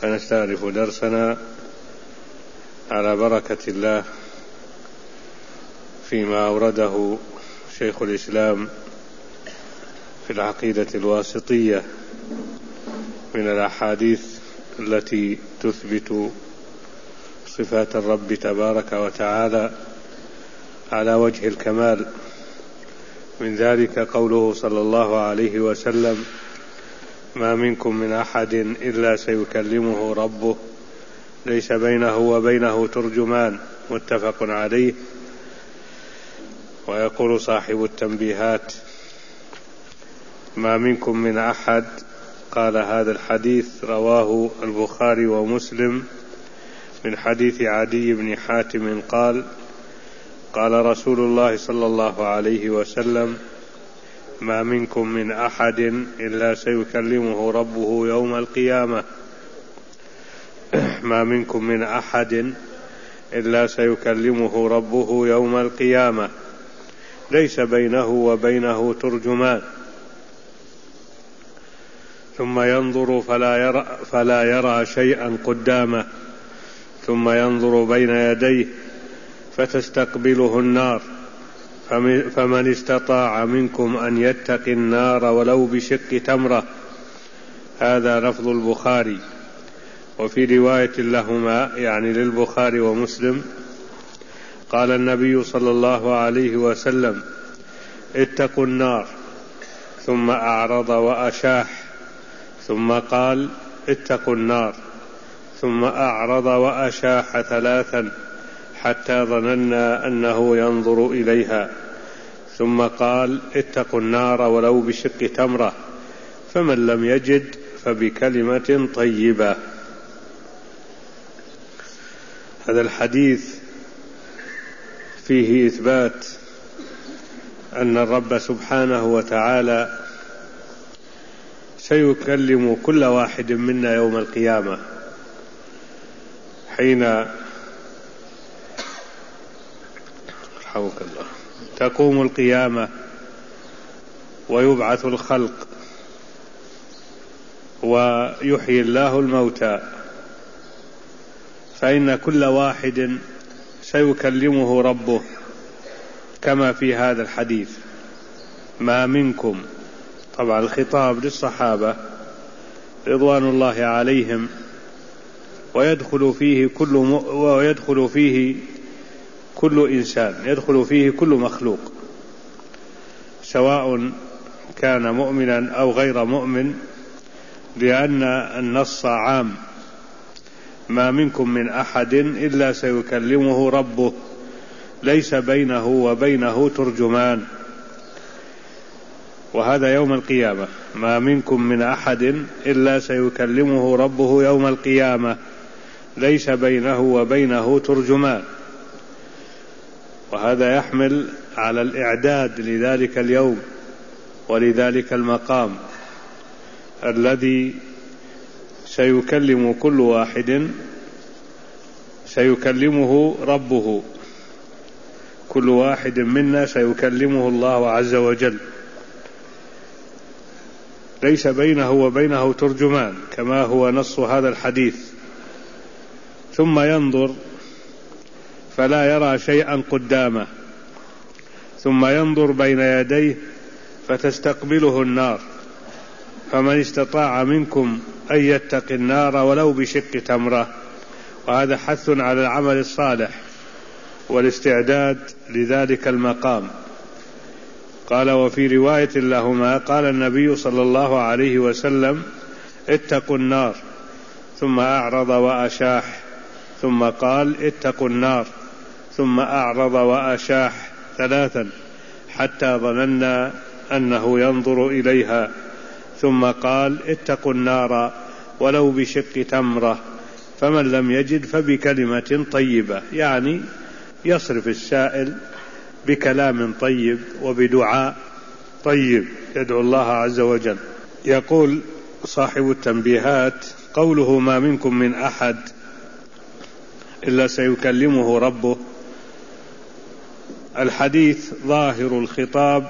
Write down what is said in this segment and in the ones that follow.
فنستأنف درسنا على بركة الله فيما أورده شيخ الإسلام في العقيدة الواسطية من الأحاديث التي تثبت صفات الرب تبارك وتعالى على وجه الكمال. من ذلك قوله صلى الله عليه وسلم: ما منكم من أحد إلا سيكلمه ربه ليس بينه وبينه ترجمان، متفق عليه. ويقول صاحب التنبيهات: ما منكم من أحد، قال هذا الحديث رواه البخاري ومسلم من حديث عدي بن حاتم قال: قال رسول الله صلى الله عليه وسلم: ما منكم من أحد إلا سيكلمه ربه يوم القيامة. ما منكم من أحد إلا سيكلمه ربه يوم القيامة ليس بينه وبينه ترجمان، ثم ينظر فلا يرى شيئا قدامه، ثم ينظر بين يديه فتستقبله النار، فمن استطاع منكم أن يتقي النار ولو بشق تمرة. هذا لفظ البخاري. وفي رواية لهما يعني للبخاري ومسلم: قال النبي صلى الله عليه وسلم: اتقوا النار، ثم أعرض وأشاح، ثم قال: اتقوا النار، ثم أعرض وأشاح ثلاثا حتى ظننا أنه ينظر إليها، ثم قال: اتقوا النار ولو بشق تمرة، فمن لم يجد فبكلمة طيبة. هذا الحديث فيه إثبات أن الرب سبحانه وتعالى سيكلم كل واحد منا يوم القيامة حين تقوم القيامة ويبعث الخلق ويحيي الله الموتى، فإن كل واحد سيكلمه ربه كما في هذا الحديث: ما منكم. طبعا الخطاب للصحابة رضوان الله عليهم، ويدخل فيه كل إنسان، يدخل فيه كل مخلوق، سواء كان مؤمنا أو غير مؤمن، لأن النص عام: ما منكم من أحد إلا سيكلمه ربه ليس بينه وبينه ترجمان. وهذا يوم القيامة: ما منكم من أحد إلا سيكلمه ربه يوم القيامة ليس بينه وبينه ترجمان. وهذا يحمل على الإعداد لذلك اليوم ولذلك المقام الذي سيكلم كل واحد، سيكلمه ربه، كل واحد منا سيكلمه الله عز وجل ليس بينه وبينه ترجمان، كما هو نص هذا الحديث. ثم ينظر فلا يرى شيئا قدامه، ثم ينظر بين يديه فتستقبله النار، فمن استطاع منكم أن يتقي النار ولو بشق تمرة. وهذا حث على العمل الصالح والاستعداد لذلك المقام. قال: وفي رواية لهما: قال النبي صلى الله عليه وسلم: اتقوا النار، ثم أعرض وأشاح، ثم قال: اتقوا النار، ثم أعرض وأشاح ثلاثا حتى ظننا أنه ينظر إليها، ثم قال: اتقوا النار ولو بشق تمرة، فمن لم يجد فبكلمة طيبة، يعني يصرف السائل بكلام طيب وبدعاء طيب يدعو الله عز وجل. يقول صاحب التنبيهات: قوله ما منكم من أحد إلا سيكلمه ربه، الحديث ظاهر الخطاب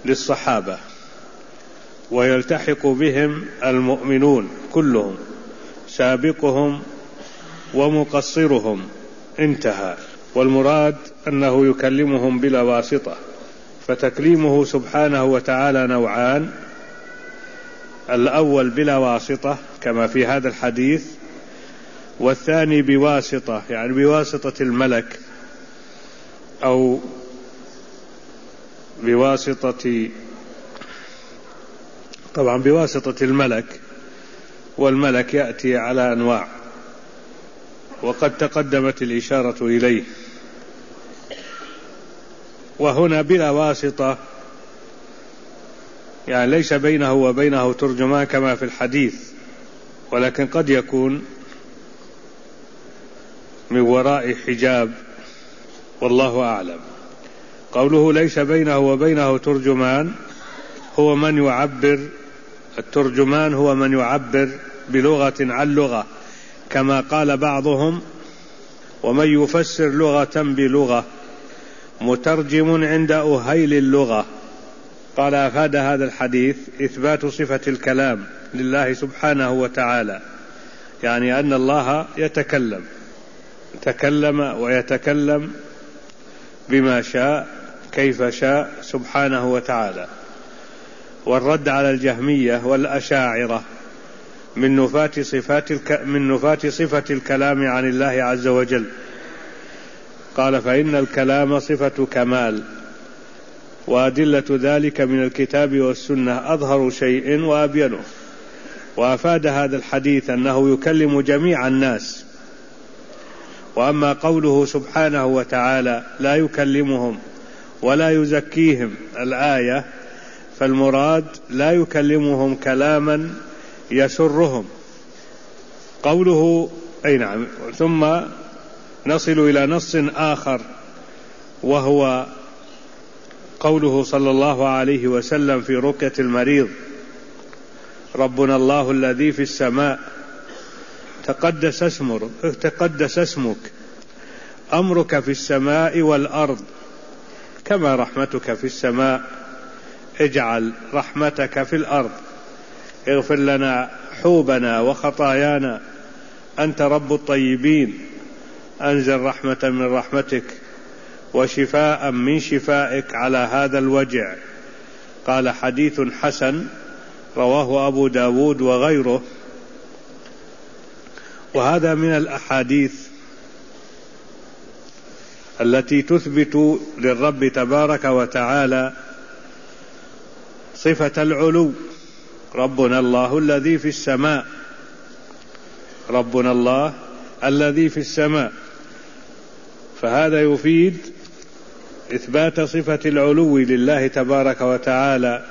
للصحابة، ويلتحق بهم المؤمنون كلهم سابقهم ومقصرهم، انتهى. والمراد أنه يكلمهم بلا واسطة، فتكليمه سبحانه وتعالى نوعان: الأول بلا واسطة كما في هذا الحديث، والثاني بواسطة، يعني بواسطة الملك أو بواسطة الملك، والملك يأتي على أنواع وقد تقدمت الإشارة إليه. وهنا بلا واسطة يعني ليس بينه وبينه ترجمان كما في الحديث، ولكن قد يكون من وراء حجاب، والله أعلم. قوله ليس بينه وبينه ترجمان، هو من يعبر، الترجمان هو من يعبر بلغة عن لغة، كما قال بعضهم: ومن يفسر لغة بلغة مترجم عند أهيل اللغة. قال: أفاد هذا الحديث إثبات صفة الكلام لله سبحانه وتعالى، يعني أن الله تكلم ويتكلم بما شاء كيف شاء سبحانه وتعالى. والرد على الجهمية والأشاعرة من نفاة صفة الكلام عن الله عز وجل. قال: فإن الكلام صفة كمال، وأدلة ذلك من الكتاب والسنة أظهر شيء وأبينه. وأفاد هذا الحديث أنه يكلم جميع الناس. وأما قوله سبحانه وتعالى لا يكلمهم ولا يزكيهم الآية، فالمراد لا يكلمهم كلاما يسرهم. قوله أي نعم. ثم نصل إلى نص آخر، وهو قوله صلى الله عليه وسلم في رقية المريض: ربنا الله الذي في السماء تقدس اسمك، أمرك في السماء والأرض، كما رحمتك في السماء، اجعل رحمتك في الأرض، اغفر لنا حوبنا وخطايانا، أنت رب الطيبين، أنزل رحمة من رحمتك وشفاء من شفائك على هذا الوجع. قال: حديث حسن، رواه أبو داود وغيره. وهذا من الأحاديث التي تثبت للرب تبارك وتعالى صفة العلو. ربنا الله الذي في السماء، ربنا الله الذي في السماء، فهذا يفيد إثبات صفة العلو لله تبارك وتعالى،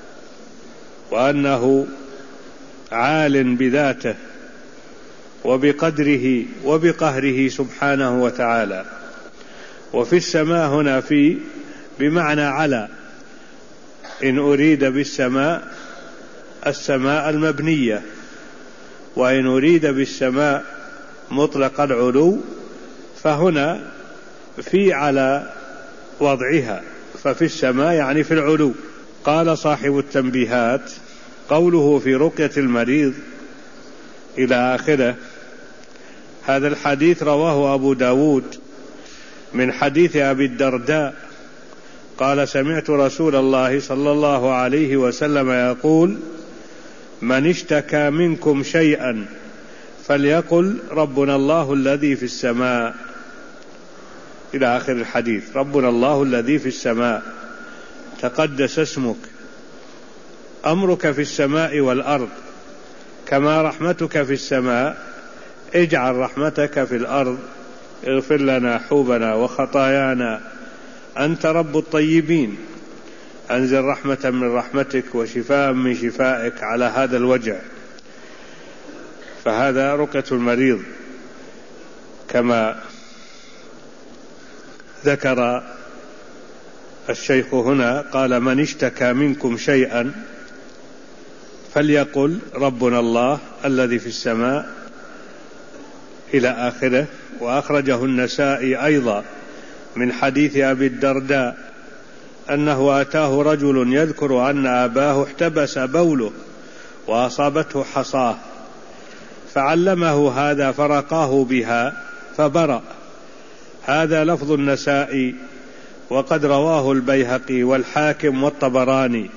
وأنه عال بذاته وبقدره وبقهره سبحانه وتعالى. وفي السماء هنا في بمعنى على، إن أريد بالسماء السماء المبنية، وإن أريد بالسماء مطلق العلو فهنا في على وضعها، ففي السماء يعني في العلو. قال صاحب التنبيهات: قوله في رقية المريض إلى آخره، هذا الحديث رواه أبو داود من حديث أبي الدرداء قال: سمعت رسول الله صلى الله عليه وسلم يقول: من اشتكى منكم شيئا فليقل ربنا الله الذي في السماء، إلى آخر الحديث. ربنا الله الذي في السماء، تقدس اسمك، أمرك في السماء والأرض، كما رحمتك في السماء، اجعل رحمتك في الأرض، اغفر لنا حوبنا وخطايانا، أنت رب الطيبين، أنزل رحمة من رحمتك وشفاء من شفائك على هذا الوجع. فهذا رقية المريض كما ذكر الشيخ هنا. قال: من اشتكى منكم شيئا فليقل ربنا الله الذي في السماء، إلى آخره. وأخرجه النسائي أيضا من حديث أبي الدرداء أنه أتاه رجل يذكر أن أباه احتبس بوله وأصابته حصاه، فعلمه هذا فرقاه بها فبرأ. هذا لفظ النسائي، وقد رواه البيهقي والحاكم والطبراني.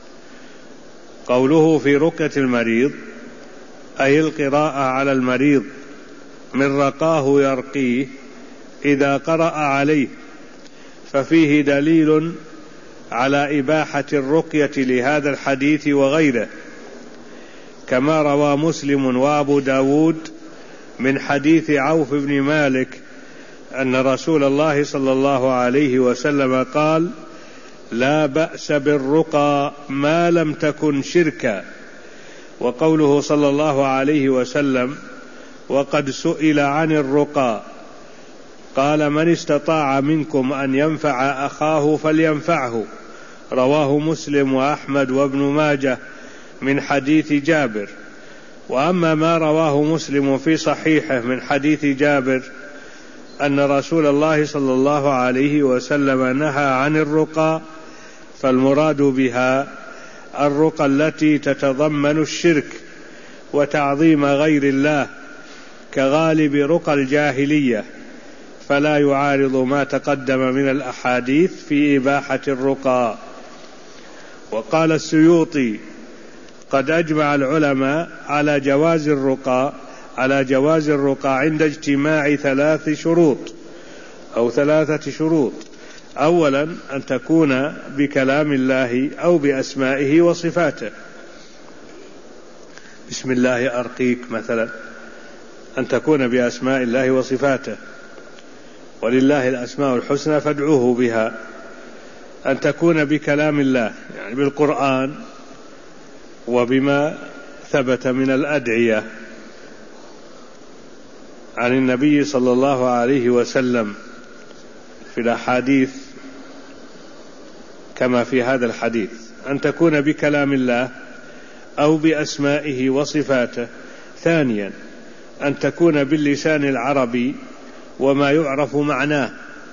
قوله في رقية المريض أي القراءة على المريض، من رقاه يرقيه إذا قرأ عليه، ففيه دليل على إباحة الرقية لهذا الحديث وغيره، كما روى مسلم وأبو داود من حديث عوف بن مالك أن رسول الله صلى الله عليه وسلم قال: لا بأس بالرقى ما لم تكن شركا. وقوله صلى الله عليه وسلم: وقد سئل عن الرقى قال: من استطاع منكم أن ينفع أخاه فلينفعه. رواه مسلم وأحمد وابن ماجه من حديث جابر. وأما ما رواه مسلم في صحيحه من حديث جابر أن رسول الله صلى الله عليه وسلم نهى عن الرقى، فالمراد بها الرقى التي تتضمن الشرك وتعظيم غير الله كغالب رقى الجاهلية، فلا يعارض ما تقدم من الأحاديث في إباحة الرقى. وقال السيوطي: قد أجمع العلماء على جواز الرقى عند اجتماع 3 شروط أو 3 شروط. أولا أن تكون بكلام الله أو بأسمائه وصفاته. بسم الله أرقيك مثلا، أن تكون بأسماء الله وصفاته، ولله الأسماء الحسنى فادعوه بها. أن تكون بكلام الله يعني بالقرآن وبما ثبت من الأدعية عن النبي صلى الله عليه وسلم في الأحاديث كما في هذا الحديث. أن تكون بكلام الله أو بأسمائه وصفاته. ثانيا أن تكون باللسان العربي وما يعرف معناه.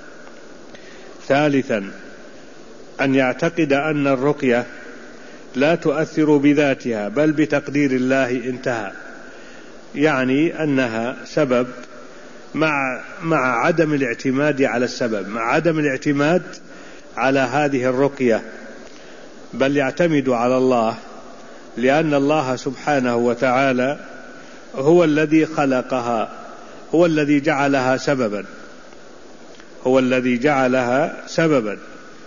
ثالثا أن يعتقد أن الرقية لا تؤثر بذاتها بل بتقدير الله انتهى، يعني أنها سبب مع عدم الاعتماد على السبب، مع عدم الاعتماد على هذه الرقية، بل يعتمد على الله، لأن الله سبحانه وتعالى هو الذي خلقها، هو الذي جعلها سببا،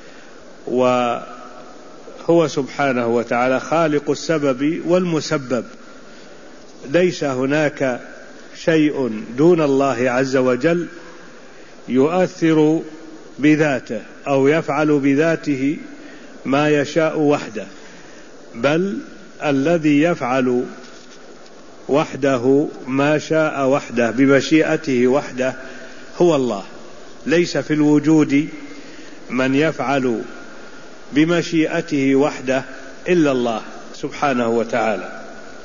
وهو سبحانه وتعالى خالق السبب والمسبب. ليس هناك شيء دون الله عز وجل يؤثر بذاته أو يفعل بذاته ما يشاء وحده، بل الذي يفعل وحده ما شاء وحده بمشيئته وحده هو الله. ليس في الوجود من يفعل بمشيئته وحده إلا الله سبحانه وتعالى.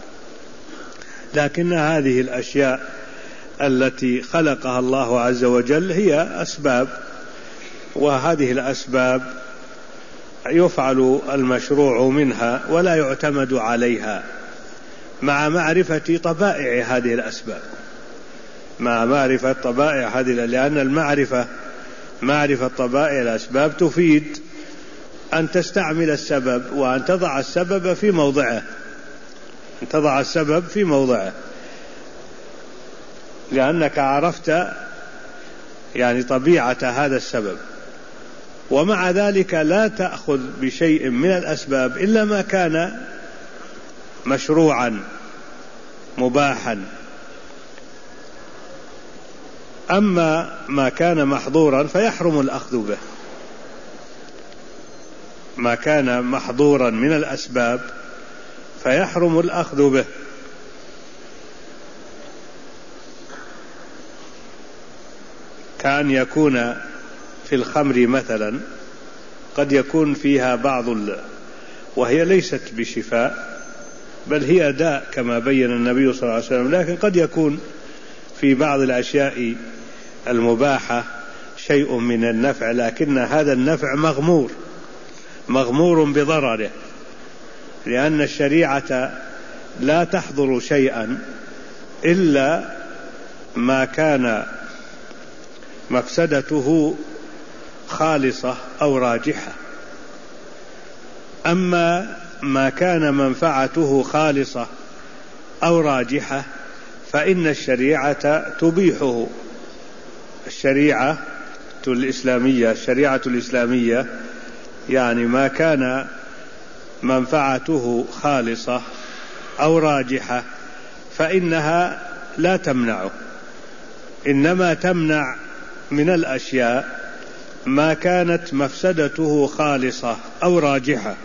لكن هذه الأشياء التي خلقها الله عز وجل هي أسباب، وهذه الأسباب يفعل المشروع منها ولا يعتمد عليها، مع معرفة طبائع هذه الأسباب، مع معرفة طبائع هذه، لأن معرفة طبائع الأسباب تفيد أن تستعمل السبب وأن تضع السبب في موضعه، لأنك عرفت يعني طبيعة هذا السبب. ومع ذلك لا تأخذ بشيء من الأسباب إلا ما كان مشروعا مباحا. أما ما كان محظورا فيحرم الأخذ به، ما كان محظورا من الأسباب فيحرم الأخذ به. كأن يكون في الخمر مثلا قد يكون فيها بعض وهي ليست بشفاء بل هي داء كما بين النبي صلى الله عليه وسلم، لكن قد يكون في بعض الأشياء المباحة شيء من النفع، لكن هذا النفع مغمور بضرره، لأن الشريعة لا تحظر شيئا إلا ما كان مفسدته خالصة أو راجحة. أما ما كان منفعته خالصة أو راجحة فإن الشريعة تبيحه. الشريعة الإسلامية يعني ما كان منفعته خالصة أو راجحة فإنها لا تمنعه، إنما تمنع من الأشياء ما كانت مفسدته خالصة أو راجحة.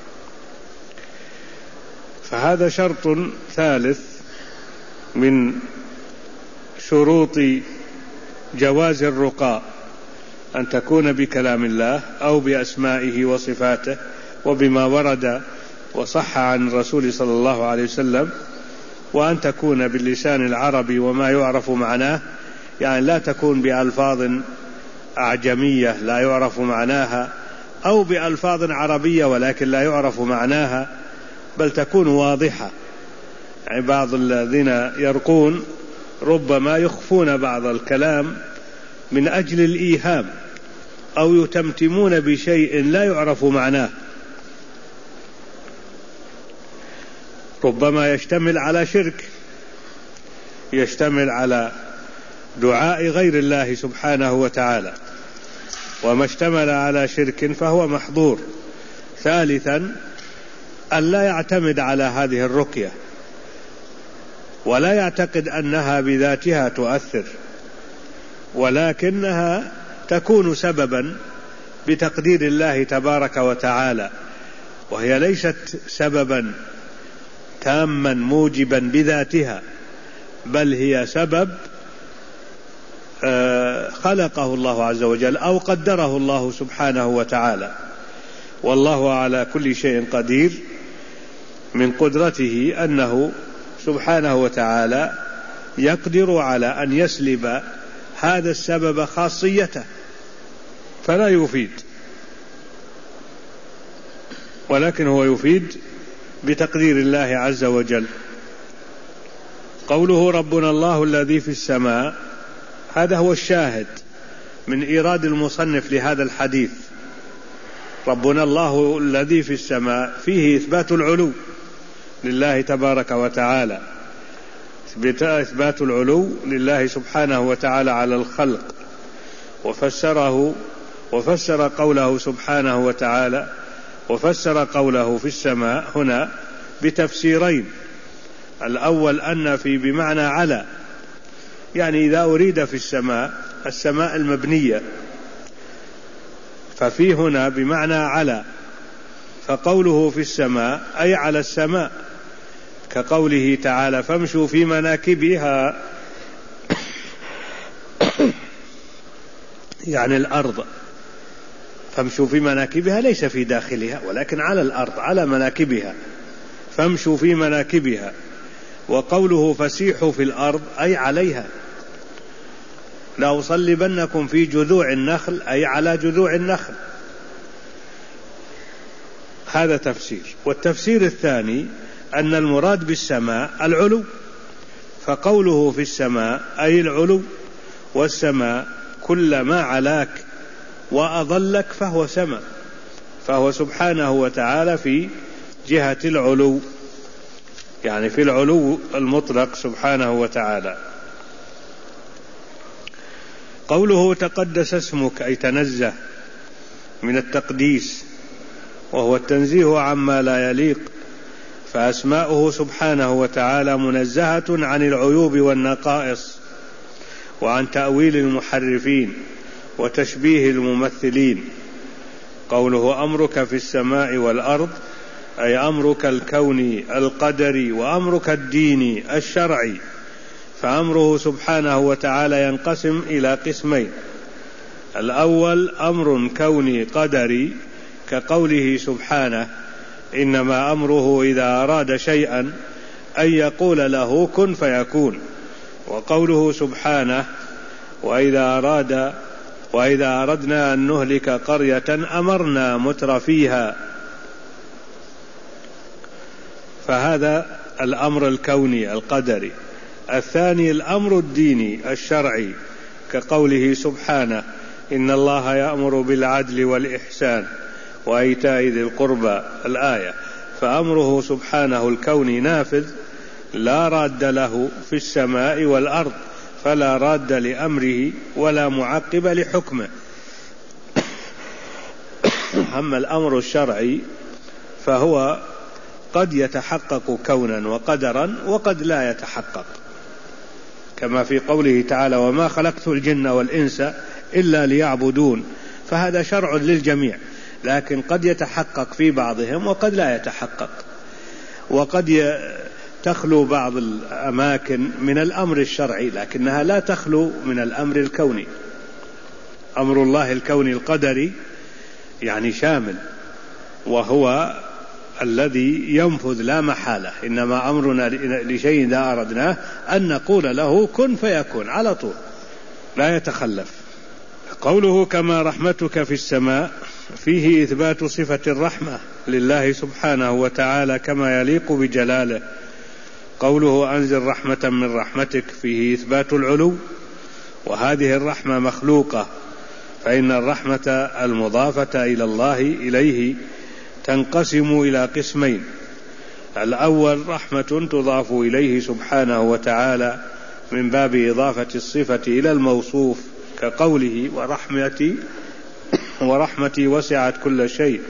فهذا شرط ثالث من شروط جواز الرقاء، أن تكون بكلام الله أو بأسمائه وصفاته وبما ورد وصح عن الرسول صلى الله عليه وسلم، وأن تكون باللسان العربي وما يعرف معناه، يعني لا تكون بألفاظ أعجمية لا يعرف معناها، أو بألفاظ عربية ولكن لا يعرف معناها، بل تكون واضحة. يعني بعض الذين يرقون ربما يخفون بعض الكلام من أجل الإيهام، أو يتمتمون بشيء لا يعرف معناه، ربما يشتمل على شرك، يشتمل على دعاء غير الله سبحانه وتعالى، وما اشتمل على شرك فهو محظور. ثالثا أن لا يعتمد على هذه الرقية ولا يعتقد أنها بذاتها تؤثر، ولكنها تكون سببا بتقدير الله تبارك وتعالى، وهي ليست سببا تاما موجبا بذاتها، بل هي سبب خلقه الله عز وجل أو قدره الله سبحانه وتعالى، والله على كل شيء قدير. من قدرته أنه سبحانه وتعالى يقدر على أن يسلب هذا السبب خاصيته فلا يفيد، ولكن هو يفيد بتقدير الله عز وجل. قوله ربنا الله الذي في السماء، هذا هو الشاهد من إيراد المصنف لهذا الحديث. ربنا الله الذي في السماء فيه إثبات العلو لله تبارك وتعالى، إثبات العلو لله سبحانه وتعالى على الخلق، وفسر قوله سبحانه وتعالى، وفسر قوله في السماء هنا بتفسيرين. الأول أن في بمعنى على، يعني إذا أريد في السماء المبنية، ففي هنا بمعنى على، فقوله في السماء أي على السماء، كقوله تعالى فامشوا في مناكبها يعني الأرض، فامشوا في مناكبها ليس في داخلها ولكن على الأرض على مناكبها، فامشوا في مناكبها. وقوله فسيحوا في الأرض أي عليها، لأصلبنكم في جذوع النخل أي على جذوع النخل. هذا تفسير. والتفسير الثاني أن المراد بالسماء العلو، فقوله في السماء أي العلو، والسماء كل ما علاك وأضلك فهو سماء، فهو سبحانه وتعالى في جهة العلو، يعني في العلو المطلق سبحانه وتعالى. قوله تقدس اسمك أي تنزه من التقديس، وهو التنزيه عما لا يليق، فأسماؤه سبحانه وتعالى منزهة عن العيوب والنقائص، وعن تأويل المحرفين وتشبيه الممثلين. قوله أمرك في السماء والأرض أي أمرك الكوني القدري وأمرك الديني الشرعي، فأمره سبحانه وتعالى ينقسم إلى قسمين: الأول أمر كوني قدري كقوله سبحانه إنما أمره إذا أراد شيئا أن يقول له كن فيكون، وقوله سبحانه وإذا أردنا أن نهلك قرية أمرنا متر فيها. فهذا الأمر الكوني القدري. الثاني الأمر الديني الشرعي كقوله سبحانه إن الله يأمر بالعدل والإحسان وإيتاء ذي القربى الآية. فأمره سبحانه الكوني نافذ لا راد له في السماء والأرض، فلا راد لأمره ولا معقب لحكمه. أما الأمر الشرعي فهو قد يتحقق كونا وقدرا وقد لا يتحقق، كما في قوله تعالى وما خلقت الجن والإنس إلا ليعبدون، فهذا شرع للجميع، لكن قد يتحقق في بعضهم وقد لا يتحقق، وقد تخلو بعض الأماكن من الأمر الشرعي لكنها لا تخلو من الأمر الكوني. أمر الله الكوني القدري يعني شامل، وهو الذي ينفذ لا محالة، إنما أمرنا لشيء إذا أردناه أن نقول له كن فيكون على طول لا يتخلف. قوله كما رحمتك في السماء فيه إثبات صفة الرحمة لله سبحانه وتعالى كما يليق بجلاله. قوله أنزل رحمة من رحمتك فيه إثبات العلو، وهذه الرحمة مخلوقة، فإن الرحمة المضافة إلى الله إليه تنقسم إلى قسمين: الأول رحمة تضاف إليه سبحانه وتعالى من باب إضافة الصفة إلى الموصوف كقوله ورحمتي وسعت كل شيء،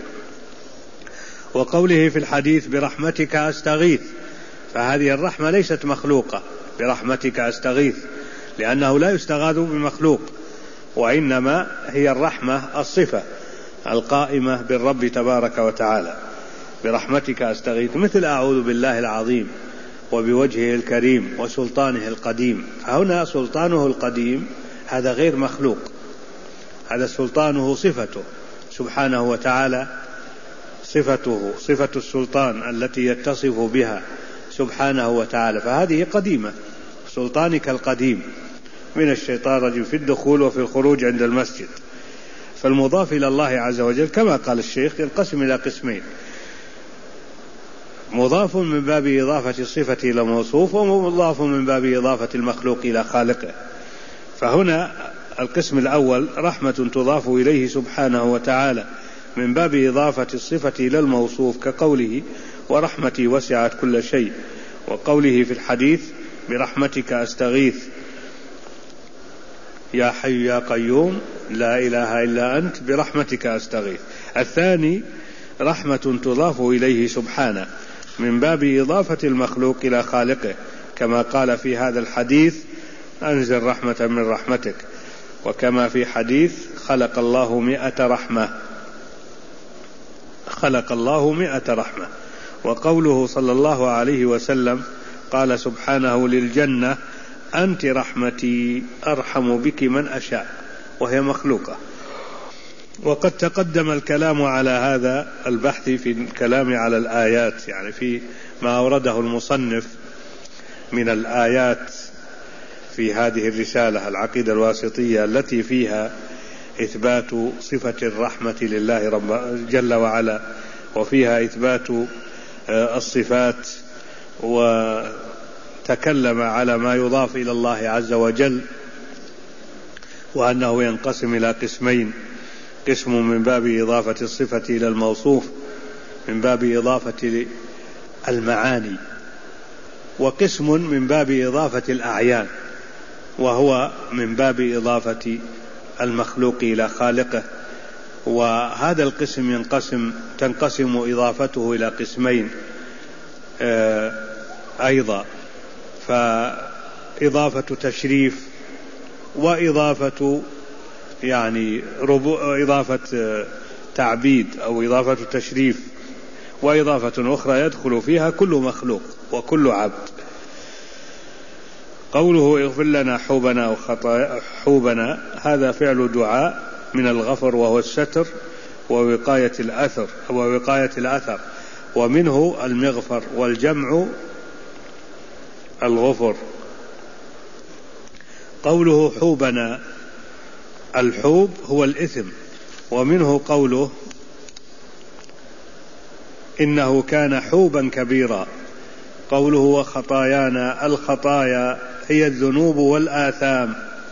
وقوله في الحديث برحمتك أستغيث، فهذه الرحمة ليست مخلوقة برحمتك أستغيث، لأنه لا يستغاث بمخلوق، وإنما هي الرحمة الصفة القائمة بالرب تبارك وتعالى. برحمتك أستغيث مثل أعوذ بالله العظيم وبوجهه الكريم وسلطانه القديم، فهنا سلطانه القديم هذا غير مخلوق، هذا سلطانه صفته سبحانه وتعالى، صفة السلطان التي يتصف بها سبحانه وتعالى، فهذه قديمة. سلطانك القديم من الشيطان الرجيم في الدخول وفي الخروج عند المسجد. فالمضاف إلى الله عز وجل كما قال الشيخ ينقسم إلى قسمين: مضاف من باب إضافة الصفة إلى موصوف، ومضاف من باب إضافة المخلوق إلى خالقه. فهنا القسم الأول رحمة تضاف إليه سبحانه وتعالى من باب إضافة الصفة إلى الموصوف كقوله ورحمتي وسعت كل شيء، وقوله في الحديث برحمتك أستغيث يا حي يا قيوم لا إله إلا أنت برحمتك أستغيث. الثاني رحمة تضاف إليه سبحانه من باب إضافة المخلوق إلى خالقه، كما قال في هذا الحديث أنزل رحمة من رحمتك، وكما في حديث خلق الله 100 رحمة، خلق الله 100 رحمة. وقوله صلى الله عليه وسلم قال سبحانه للجنة أنت رحمتي أرحم بك من أشاء، وهي مخلوقة. وقد تقدم الكلام على هذا البحث في الكلام على الآيات، يعني في ما أورده المصنف من الآيات في هذه الرسالة العقيدة الواسطية التي فيها إثبات صفة الرحمة لله رب جل وعلا، وفيها إثبات الصفات، وتكلم على ما يضاف إلى الله عز وجل، وأنه ينقسم إلى قسمين: قسم من باب إضافة الصفة إلى الموصوف من باب إضافة المعاني، وقسم من باب إضافة الأعيان، وهو من باب إضافة المخلوق إلى خالقه. وهذا القسم تنقسم إضافته إلى قسمين أيضا، فإضافة تشريف، وإضافة يعني إضافة تعبيد أو إضافة تشريف، وإضافة أخرى يدخل فيها كل مخلوق وكل عبد. قوله اغفر لنا حوبنا هذا فعل دعاء من الغفر، وهو الستر ووقاية الأثر، ومنه المغفر، والجمع الغفر. قوله حوبنا، الحوب هو الإثم، ومنه قوله إنه كان حوبا كبيرا، قوله وخطايانا، الخطايا هي الذنوب والآثام.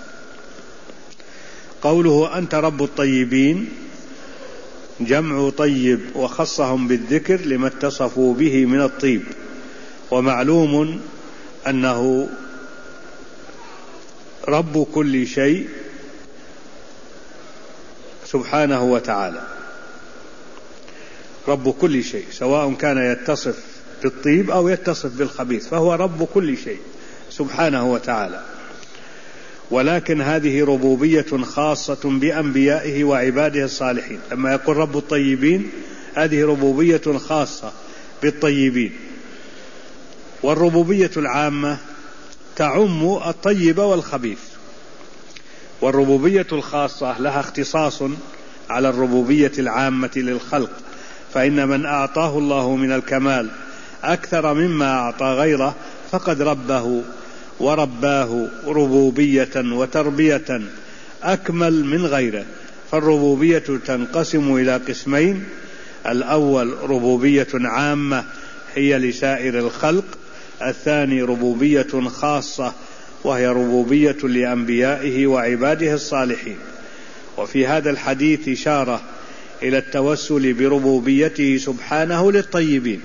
قوله أنت رب الطيبين جمع طيب، وخصهم بالذكر لما اتصفوا به من الطيب، ومعلوم أنه رب كل شيء سبحانه وتعالى، رب كل شيء، سواء كان يتصف بالطيب أو يتصف بالخبيث، فهو رب كل شيء سبحانه وتعالى. ولكن هذه ربوبية خاصة بأنبيائه وعباده الصالحين. لما يقول رب الطيبين هذه ربوبية خاصة بالطيبين، والربوبية العامة تعم الطيب والخبيث، والربوبية الخاصة لها اختصاص على الربوبية العامة للخلق، فإن من أعطاه الله من الكمال أكثر مما أعطى غيره فقد ربه ورباه ربوبية وتربية أكمل من غيره. فالربوبية تنقسم إلى قسمين: الأول ربوبية عامة هي لسائر الخلق، الثاني ربوبية خاصة وهي ربوبية لأنبيائه وعباده الصالحين. وفي هذا الحديث إشارة إلى التوسل بربوبيته سبحانه للطيبين،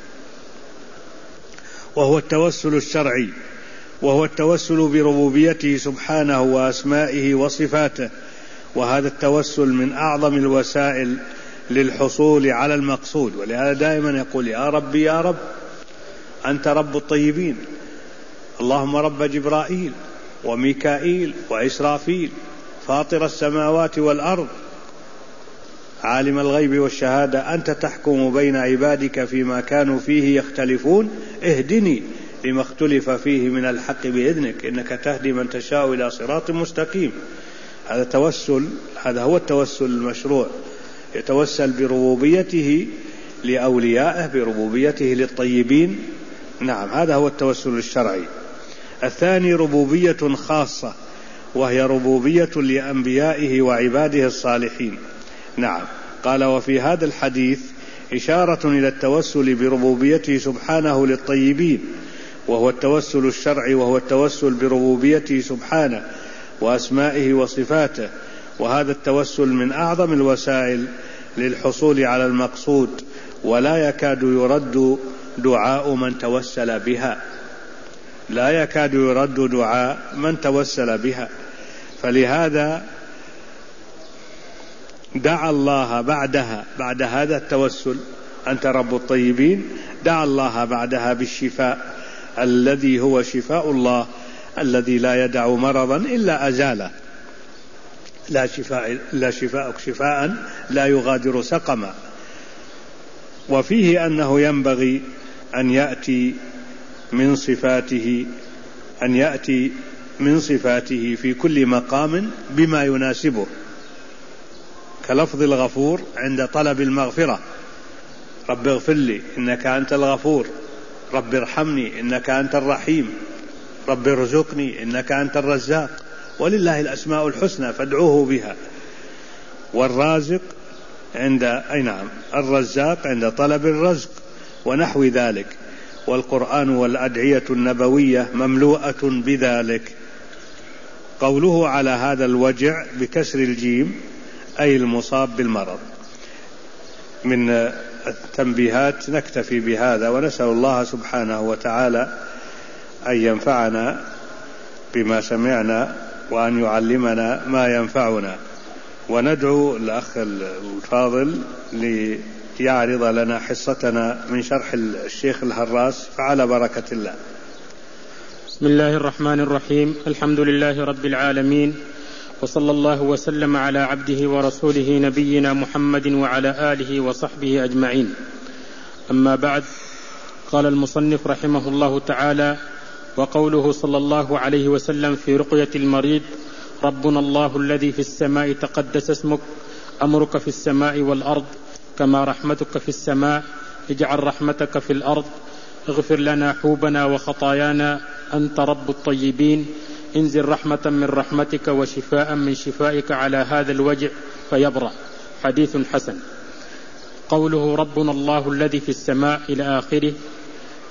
وهو التوسل الشرعي، وهو التوسل بربوبيته سبحانه وأسمائه وصفاته، وهذا التوسل من أعظم الوسائل للحصول على المقصود. ولهذا دائما يقول يا ربي يا رب، أنت رب الطيبين، اللهم رب جبرائيل وميكائيل وإسرافيل، فاطر السماوات والأرض، عالم الغيب والشهادة، أنت تحكم بين عبادك فيما كانوا فيه يختلفون، اهدني لما اختلف فيه من الحق بإذنك، إنك تهدي من تشاء إلى صراط مستقيم. هذا توسل، هذا هو التوسل المشروع، يتوسل بربوبيته لأوليائه، بربوبيته للطيبين. نعم، هذا هو التوسل الشرعي. الثاني ربوبية خاصة، وهي ربوبية لأنبيائه وعباده الصالحين. نعم، قال وفي هذا الحديث إشارة إلى التوسل بربوبيته سبحانه للطيبين، وهو التوسل الشرعي، وهو التوسل بربوبيته سبحانه وأسمائه وصفاته، وهذا التوسل من أعظم الوسائل للحصول على المقصود، ولا يكاد يرد دعاء من توسل بها، لا يكاد يرد دعاء من توسل بها. فلهذا دعا الله بعدها، بعد هذا التوسل أنت رب الطيبين، دعا الله بعدها بالشفاء الذي هو شفاء الله، الذي لا يدع مرضا إلا أزاله، لا شفاءك شفاء لا يغادر سقما. وفيه أنه ينبغي أن يأتي من صفاته في كل مقام بما يناسبه، كلفظ الغفور عند طلب المغفرة، رب اغفر لي إنك أنت الغفور، رب ارحمني إنك أنت الرحيم، رب ارزقني إنك أنت الرزاق، ولله الأسماء الحسنى فادعوه بها. والرازق عند الرزاق عند طلب الرزق ونحو ذلك. والقرآن والأدعية النبوية مملوءة بذلك. قوله على هذا الوجع بكسر الجيم أي المصاب بالمرض. من التنبيهات نكتفي بهذا، ونسأل الله سبحانه وتعالى أن ينفعنا بما سمعنا وأن يعلمنا ما ينفعنا. وندعو الأخ الفاضل ليعرض لنا حصتنا من شرح الشيخ الهراس، فعلى بركة الله. بسم الله الرحمن الرحيم، الحمد لله رب العالمين، وصلى الله وسلم على عبده ورسوله نبينا محمد وعلى آله وصحبه أجمعين. أما بعد، قال المصنف رحمه الله تعالى: وقوله صلى الله عليه وسلم في رقية المريض: ربنا الله الذي في السماء تقدس اسمك، أمرك في السماء والأرض كما رحمتك في السماء، اجعل رحمتك في الأرض، اغفر لنا حوبنا وخطايانا، أنت رب الطيبين، انزل رحمة من رحمتك وشفاء من شفائك على هذا الوجع فيبرأ. حديث حسن. قوله ربنا الله الذي في السماء إلى آخره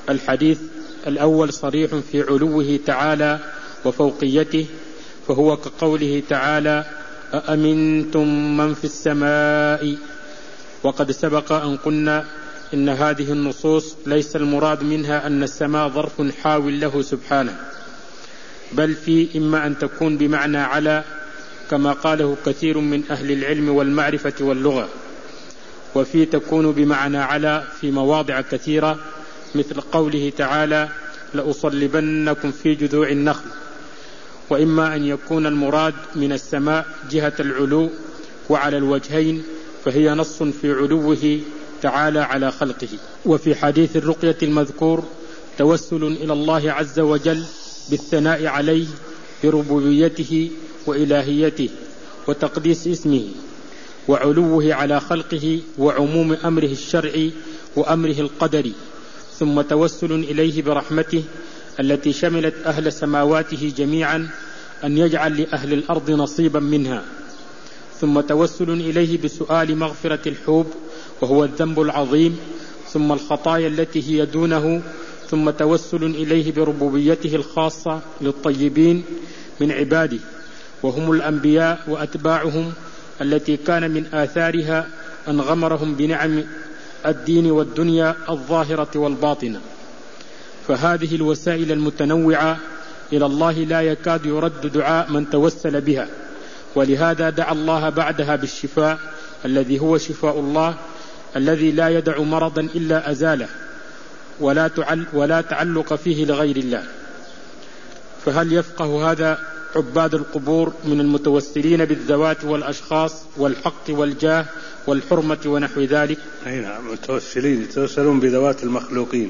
الحديث الأول صريح في علوه تعالى وفوقيته، فهو كقوله تعالى: أأمنتم من في السماء. وقد سبق أن قلنا إن هذه النصوص ليس المراد منها أن السماء ظرف حاول له سبحانه، بل في إما أن تكون بمعنى على كما قاله كثير من أهل العلم والمعرفة واللغة، وفي تكون بمعنى على في مواضع كثيرة، مثل قوله تعالى: لأصلبنكم في جذوع النخل. وإما أن يكون المراد من السماء جهة العلو، وعلى الوجهين فهي نص في علوه تعالى على خلقه. وفي حديث الرقية المذكور توسل إلى الله عز وجل بالثناء عليه بربوبيته وإلهيته وتقديس اسمه وعلوه على خلقه وعموم أمره الشرعي وأمره القدري، ثم توسل إليه برحمته التي شملت أهل سماواته جميعا أن يجعل لأهل الأرض نصيبا منها، ثم توسل إليه بسؤال مغفرة الحوب وهو الذنب العظيم، ثم الخطايا التي هي دونه، ثم توسل إليه بربوبيته الخاصة للطيبين من عباده وهم الأنبياء وأتباعهم، التي كان من آثارها أن غمرهم بنعم الدين والدنيا الظاهرة والباطنة. فهذه الوسائل المتنوعة إلى الله لا يكاد يرد دعاء من توسل بها، ولهذا دعا الله بعدها بالشفاء الذي هو شفاء الله، الذي لا يدع مرضا إلا أزاله ولا تعلق فيه لغير الله. فهل يفقه هذا عباد القبور من المتوسلين بالذوات والأشخاص والحق والجاه والحرمة ونحو ذلك؟ أي نعم، يتوسلون بذوات المخلوقين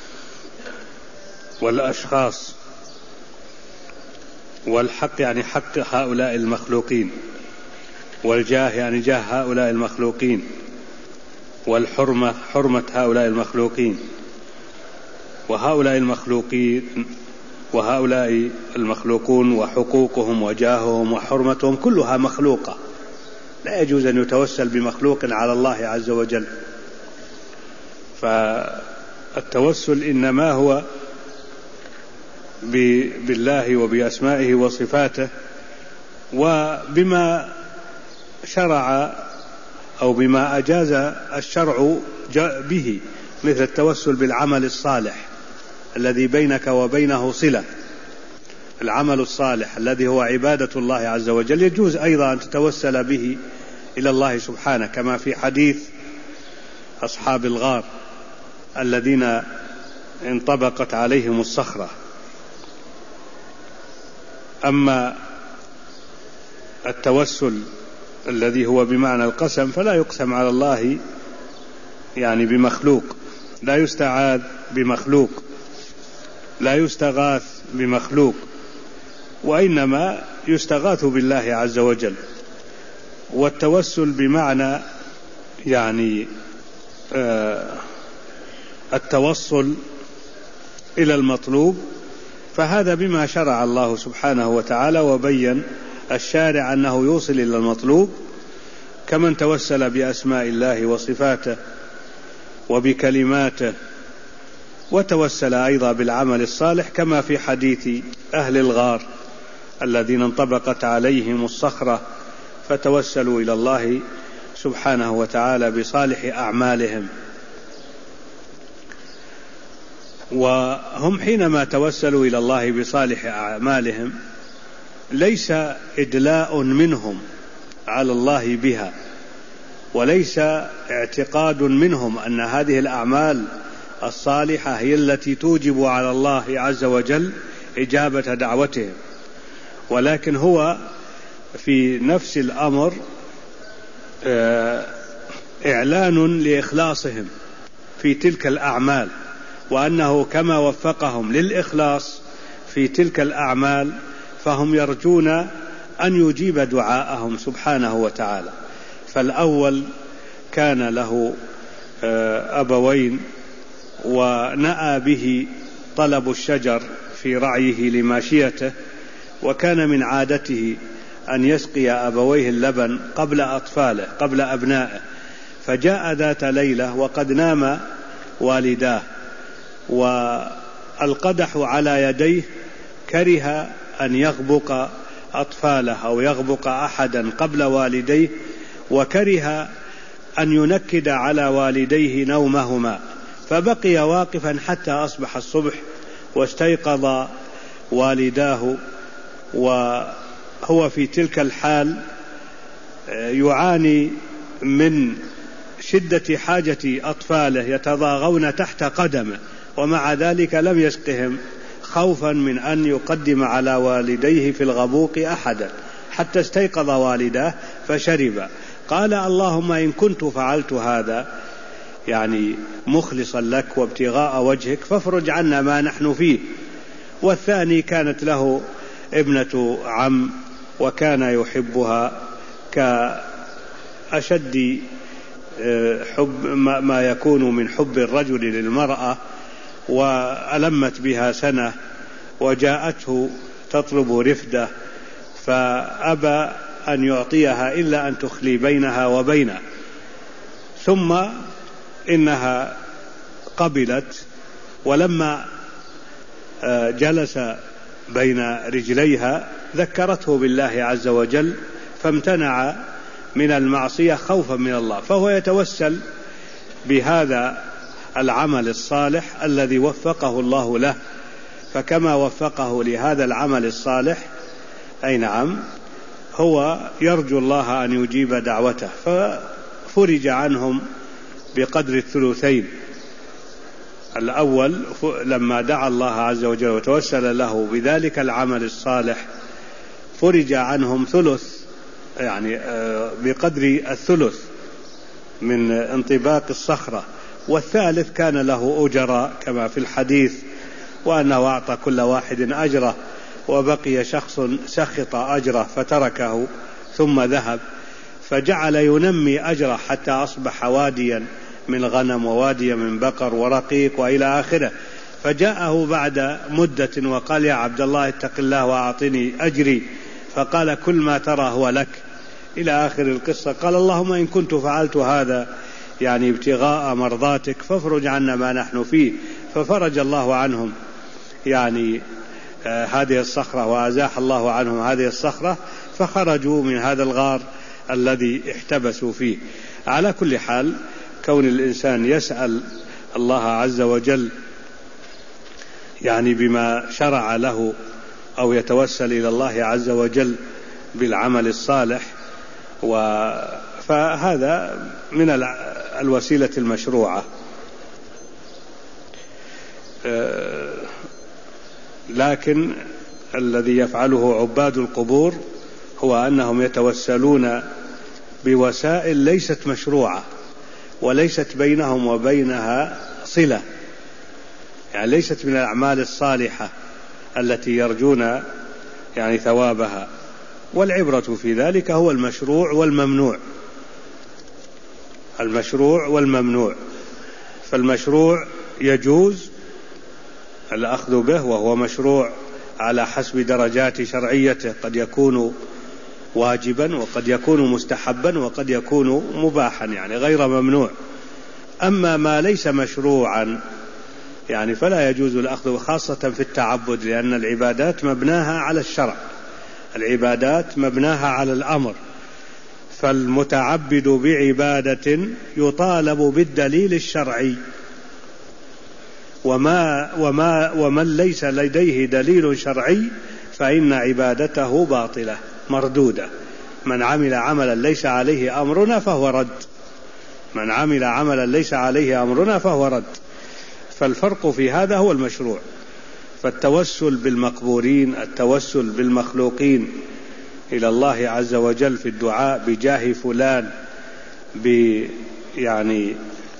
والأشخاص، والحق يعني حق هؤلاء المخلوقين، والجاه يعني جاه هؤلاء المخلوقين، والحرمة حرمة هؤلاء المخلوقين. وهؤلاء المخلوقون وحقوقهم وجاههم وحرمتهم كلها مخلوقة، لا يجوز أن يتوسل بمخلوق على الله عز وجل. فالتوسل إنما هو بالله وبأسمائه وصفاته وبما شرع أو بما أجاز الشرع به، مثل التوسل بالعمل الصالح الذي بينك وبينه صلة. العمل الصالح الذي هو عبادة الله عز وجل يجوز أيضا أن تتوسل به إلى الله سبحانه، كما في حديث أصحاب الغار الذين انطبقت عليهم الصخرة. أما التوسل الذي هو بمعنى القسم فلا يقسم على الله يعني بمخلوق، لا يستعاذ بمخلوق، لا يستغاث بمخلوق، وإنما يستغاث بالله عز وجل. والتوسل بمعنى يعني التوصل إلى المطلوب، فهذا بما شرع الله سبحانه وتعالى وبين الشارع أنه يوصل إلى المطلوب، كمن توسل بأسماء الله وصفاته وبكلماته، وتوسل أيضا بالعمل الصالح كما في حديث أهل الغار الذين انطبقت عليهم الصخرة فتوسلوا إلى الله سبحانه وتعالى بصالح أعمالهم. وهم حينما توسلوا إلى الله بصالح أعمالهم ليس إدلاء منهم على الله بها، وليس اعتقاد منهم أن هذه الأعمال الصالحة هي التي توجب على الله عز وجل إجابة دعوتهم، ولكن هو في نفس الأمر إعلان لإخلاصهم في تلك الأعمال، وأنه كما وفقهم للإخلاص في تلك الأعمال فهم يرجون أن يجيب دعاءهم سبحانه وتعالى. فالأول كان له أبوين ونأى به طلب الشجر في رعيه لماشيته، وكان من عادته أن يسقي أبويه اللبن قبل أطفاله قبل أبنائه، فجاء ذات ليلة وقد نام والداه والقدح على يديه كره أن يغبق أطفاله أو يغبق أحدا قبل والديه، وكره أن ينكد على والديه نومهما، فبقي واقفا حتى أصبح الصبح واستيقظ والداه، وهو في تلك الحال يعاني من شدة حاجة أطفاله يتضاغون تحت قدمه، ومع ذلك لم يسقهم خوفا من أن يقدم على والديه في الغبوق أحدا حتى استيقظ والداه فشرب. قال اللهم إن كنت فعلت هذا يعني مخلصا لك وابتغاء وجهك فافرج عنا ما نحن فيه. والثاني كانت له ابنة عم وكان يحبها كأشد حب ما يكون من حب الرجل للمرأة، وألمت بها سنة وجاءته تطلب رفدة فأبى أن يعطيها إلا أن تخلي بينها وبينه، ثم إنها قبلت، ولما جلس بين رجليها ذكرته بالله عز وجل فامتنع من المعصية خوفا من الله، فهو يتوسل بهذا العمل الصالح الذي وفقه الله له، فكما وفقه لهذا العمل الصالح أي نعم هو يرجو الله أن يجيب دعوته، ففرج عنهم بقدر الثلثين. الأول لما دعا الله عز وجل وتوسل له بذلك العمل الصالح فرج عنهم ثلث، يعني بقدر الثلث من انطباق الصخرة، والثالث كان له أجراء كما في الحديث وأنه أعطى كل واحد أجره، وبقي شخص سخط أجره فتركه ثم ذهب، فجعل ينمي أجره حتى أصبح واديا من غنم وواديا من بقر ورقيق وإلى آخره. فجاءه بعد مدة وقال يا عبد الله اتق الله وأعطني أجري، فقال كل ما ترى هو لك إلى آخر القصة. قال اللهم إن كنت فعلت هذا يعني ابتغاء مرضاتك فافرج عنا ما نحن فيه، ففرج الله عنهم يعني هذه الصخرة، وأزاح الله عنهم هذه الصخرة، فخرجوا من هذا الغار الذي احتبسوا فيه. على كل حال كون الإنسان يسأل الله عز وجل يعني بما شرع له أو يتوسل إلى الله عز وجل بالعمل الصالح، فهذا من الوسيلة المشروعة. لكن الذي يفعله عباد القبور هو أنهم يتوسلون بوسائل ليست مشروعة وليست بينهم وبينها صلة، يعني ليست من الأعمال الصالحة التي يرجون يعني ثوابها. والعبرة في ذلك هو المشروع والممنوع، المشروع والممنوع. فالمشروع يجوز الأخذ به وهو مشروع على حسب درجات شرعيته، قد يكون واجبا وقد يكون مستحبا وقد يكون مباحا يعني غير ممنوع. أما ما ليس مشروعا يعني فلا يجوز الأخذ، خاصة في التعبد، لأن العبادات مبناها على الشرع، العبادات مبناها على الأمر، فالمتعبد بعبادة يطالب بالدليل الشرعي، ومن ليس لديه دليل شرعي فإن عبادته باطلة مردودة. من عمل عملا ليس عليه أمرنا فهو رد، من عمل عملا ليس عليه أمرنا فهو رد. فالفرق في هذا هو المشروع. فالتوسل بالمقبورين، التوسل بالمخلوقين إلى الله عز وجل في الدعاء بجاه فلان، يعني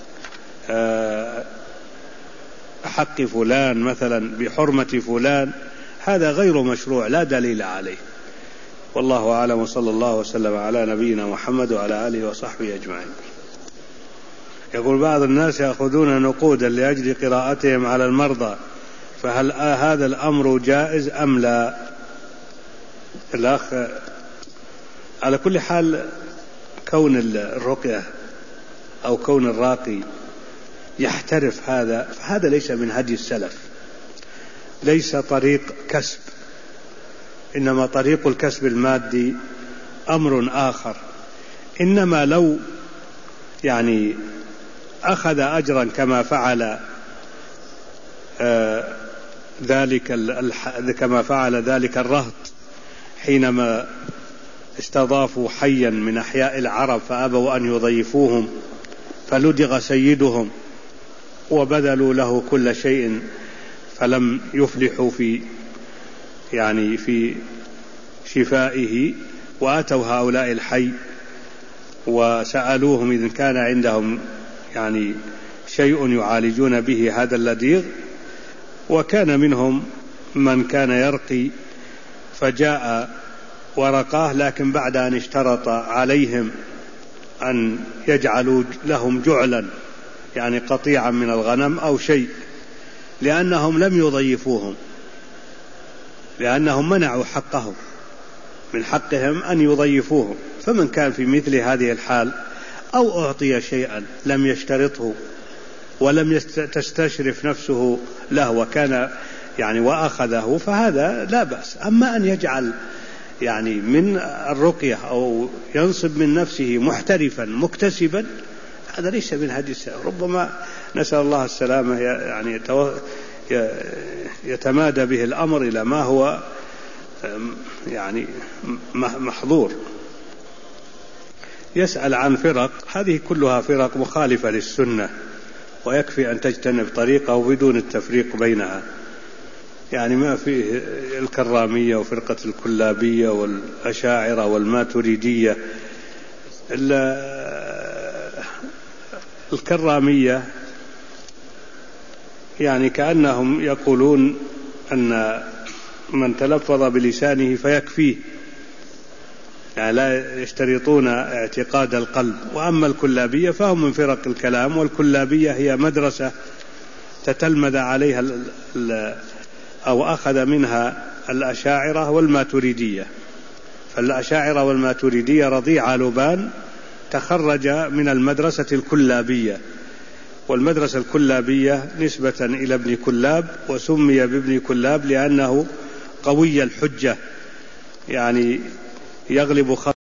حق فلان مثلا، بحرمة فلان، هذا غير مشروع لا دليل عليه. والله أعلم، وصلى الله وسلم على نبينا محمد وعلى آله وصحبه أجمعين. يقول بعض الناس يأخذون نقودا لأجل قراءتهم على المرضى، فهل هذا الأمر جائز أم لا؟ الأخ على كل حال كون الرقية أو كون الراقي يحترف هذا، فهذا ليس من هدي السلف، ليس طريق كسب، إنما طريق الكسب المادي أمر آخر. إنما لو يعني أخذ أجرا كما فعل ذلك الرهط حينما استضافوا حيا من أحياء العرب فأبوا أن يضيفوهم، فلدغ سيدهم وبذلوا له كل شيء فلم يفلحوا في شفائه، وأتوا هؤلاء الحي وسألوهم إذا كان عندهم يعني شيء يعالجون به هذا اللديغ، وكان منهم من كان يرقي فجاء ورقاه، لكن بعد أن اشترط عليهم أن يجعلوا لهم جعلا يعني قطيعا من الغنم أو شيء، لأنهم لم يضيفوهم، لأنهم منعوا حقهم، من حقهم أن يضيفوهم. فمن كان في مثل هذه الحال أو أعطي شيئا لم يشترطه ولم تستشرف نفسه له وكان يعني وأخذه، فهذا لا بأس. أما أن يجعل يعني من الرقية أو ينصب من نفسه محترفا مكتسبا، هذا ليس من هدي السلف. ربما نسأل الله السلامة يعني يتمادى به الأمر إلى ما هو يعني محظور. يسأل عن فرق، هذه كلها فرق مخالفة للسنة، ويكفي أن تجتنب طريقه بدون التفريق بينها. يعني ما فيه الكرامية وفرقة الكلابية والأشاعرة والماتريدية. الكرامية يعني كأنهم يقولون أن من تلفظ بلسانه فيكفيه، يعني لا يشترطون اعتقاد القلب. وأما الكلابية فهم من فرق الكلام، والكلابية هي مدرسة تتلمذ عليها أو أخذ منها الأشاعرة والماتريدية. فالأشاعرة والماتريدية رضيع لبان تخرج من المدرسة الكلابية، والمدرسة الكلابية نسبة إلى ابن كلاب، وسمي بابن كلاب لأنه قوي الحجة، يعني يغلب